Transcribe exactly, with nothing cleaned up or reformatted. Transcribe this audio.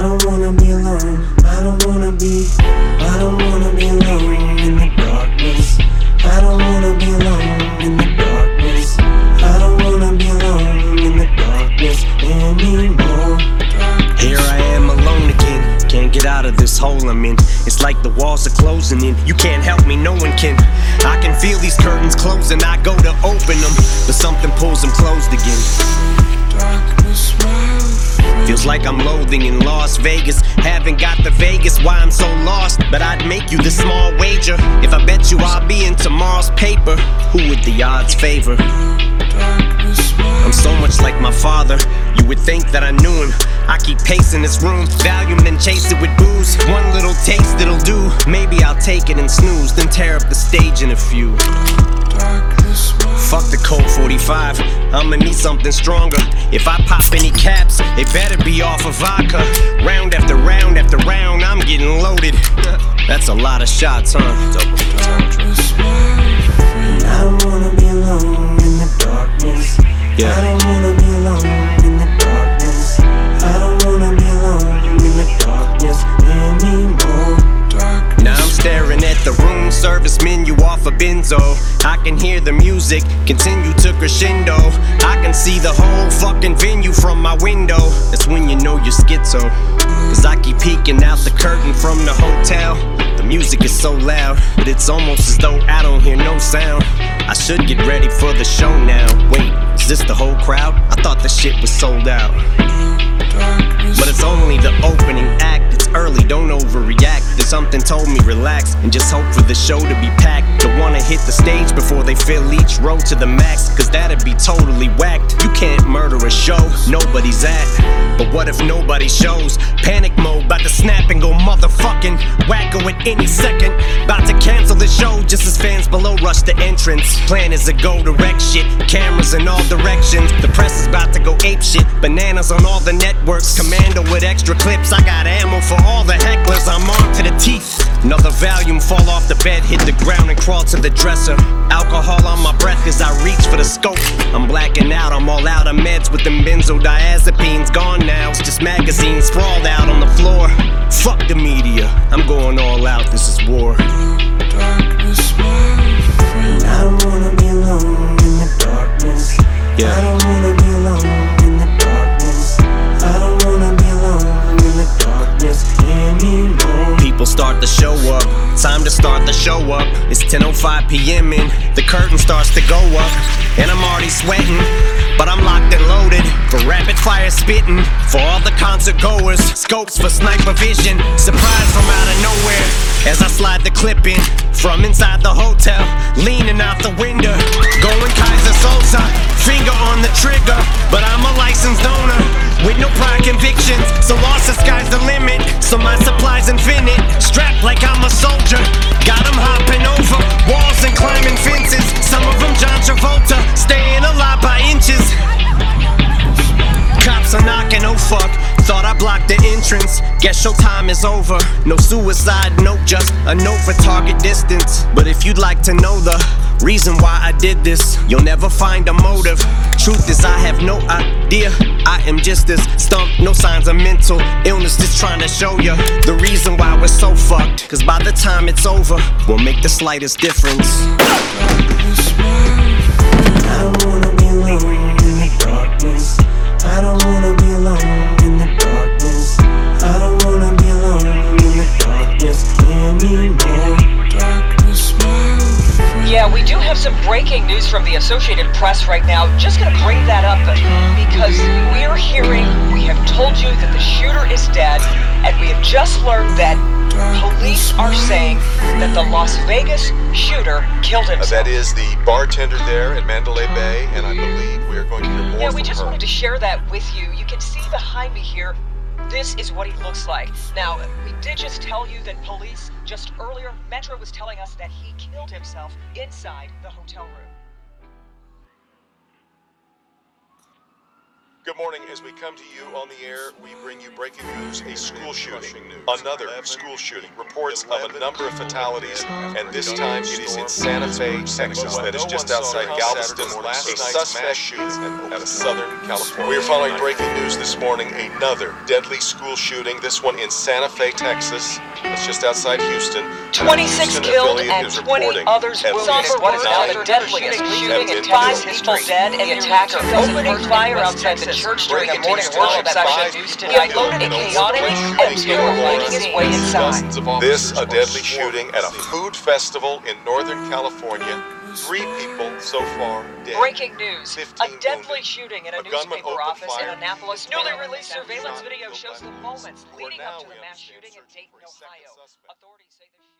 don't wanna be alone. I don't wanna be, I don't wanna be alone in the darkness. I don't wanna be alone in the darkness. I don't wanna be alone in the darkness anymore. Here I am alone again, can't get out of this hole I'm in. It's like the walls are closing in, you can't help me, no one can. I can feel these curtains closing, I go to open them, but something pulls them closed again. Feels like I'm loathing in Las Vegas. Haven't got the Vegas, why I'm so lost. But I'd make you this small wager. If I bet you I'll be in tomorrow's paper, who would the odds favor? I'm so much like my father, you would think that I knew him. I keep pacing this room, Valium then chase it with booze. One little taste it'll do, maybe I'll take it and snooze, then tear up the stage in a few. Fuck the Colt forty-five, I'ma need something stronger. If I pop any caps, it better be off of vodka. Round after round after round, I'm getting loaded. That's a lot of shots, huh? And I don't wanna be alone in the darkness. Yeah. I don't wanna be alone in the darkness. I don't wanna be alone in the darkness anymore. Now I'm staring at the room service menu off a benzo. I can hear the music continue to crescendo. I can see the whole fucking venue from my window. That's when you know you're schizo, cause I keep peeking out the curtain from the hotel. The music is so loud, but it's almost as though I don't hear no sound. I should get ready for the show now. Wait, is this the whole crowd? I thought the shit was sold out. But it's only the opening act, it's early, don't overreact. Then something told me relax, and just hope for the show to be packed. Don't wanna hit the stage before they fill each row to the max, cause that'd be totally whacked. You can't murder a show nobody's at. But what if nobody shows? Panic mode, bout to snap and go motherfucking wacko at any second. Bout to cancel the show just as fans below rush the entrance. Plan is to go direct shit, cameras in all directions. The press is about to go ape shit, bananas on all the networks. Commando with extra clips, I got ammo for all the hecklers. I'm on to the teeth. Another Valium fall off the bed, hit the ground and crawl to the dresser. Alcohol on my breath as I reach for the scope. I'm blacking out, I'm all out of meds with them benzodiazepines. Gone now, it's just magazines sprawled out on the floor. Fuck the media, I'm going all out, this is war. And I don't wanna be alone in the darkness. Yeah. I don't wanna be alone in the darkness. I don't wanna be alone in the darkness anymore. People start to show up, time to start the show up. It's ten oh five p.m. and the curtain starts to go up. And I'm already sweating, but I'm locked and loaded for rapid fire spitting. For all the concert goers, scopes for sniper vision. Surprise from out of nowhere as I slide the clip in from inside the hotel, leaning out the window, going Kaiser Sosa, finger on the trigger. But I'm a licensed owner with no prior convictions, so lost the sky's the limit. So my supply's infinite, strapped like I'm a soldier. Got 'em hopping over walls and climbing fences. Some of them John Travolta, staying alive by inches. Cops are knocking, oh fuck, thought I blocked the entrance. Guess showtime is over. No suicide note, just a note for target distance. But if you'd like to know the reason why I did this, you'll never find a motive. Truth is I have no idea, I am just this stumped. No signs of mental illness, just trying to show you the reason why we're so fucked. Cause by the time it's over, we'll make the slightest difference. I don't wanna be alone in the darkness. I don't wanna be alone in the darkness. I don't wanna be alone in the darkness anymore. Yeah, we do have some breaking news from the Associated Press right now. Just gonna bring that up because we're hearing, we have told you that the shooter is dead, and we have just learned that police are saying that the Las Vegas shooter killed himself. Uh, that is the bartender there at Mandalay Bay, and I believe we are going to hear more Yeah, from we just her. wanted to share that with you. You can see behind me here, this is what he looks like. Now, we did just tell you that police, just earlier, Metro was telling us that he killed himself inside the hotel room. Good morning. As we come to you on the air, we bring you breaking news, a school shooting. Another school shooting. Reports of a number of fatalities, and this time it is in Santa Fe, Texas, that is just outside Galveston. A suspect shooting out of Southern California. We are following breaking news this morning, another deadly school shooting, this one in Santa Fe, Texas. It's just outside Houston. twenty-six Houston killed affiliate and is twenty reporting others at wounded. least What is now nine the deadliest shootings shooting have in been Texas killed. history, dead, and the attacker opening fire outside the church during a morning worship session. He unloaded a chaotic and still making his way inside. This, a deadly shooting at a food festival in Northern California. Three people so far dead. Breaking news. A fifteen deadly wounded. shooting in a, A gunman newspaper opened office in fire. Annapolis. Newly released surveillance Shot video killed shows by the police. moments Who are leading now, up to we the mass understand, shooting in searching Dayton, for a second Ohio. suspect. Authorities say the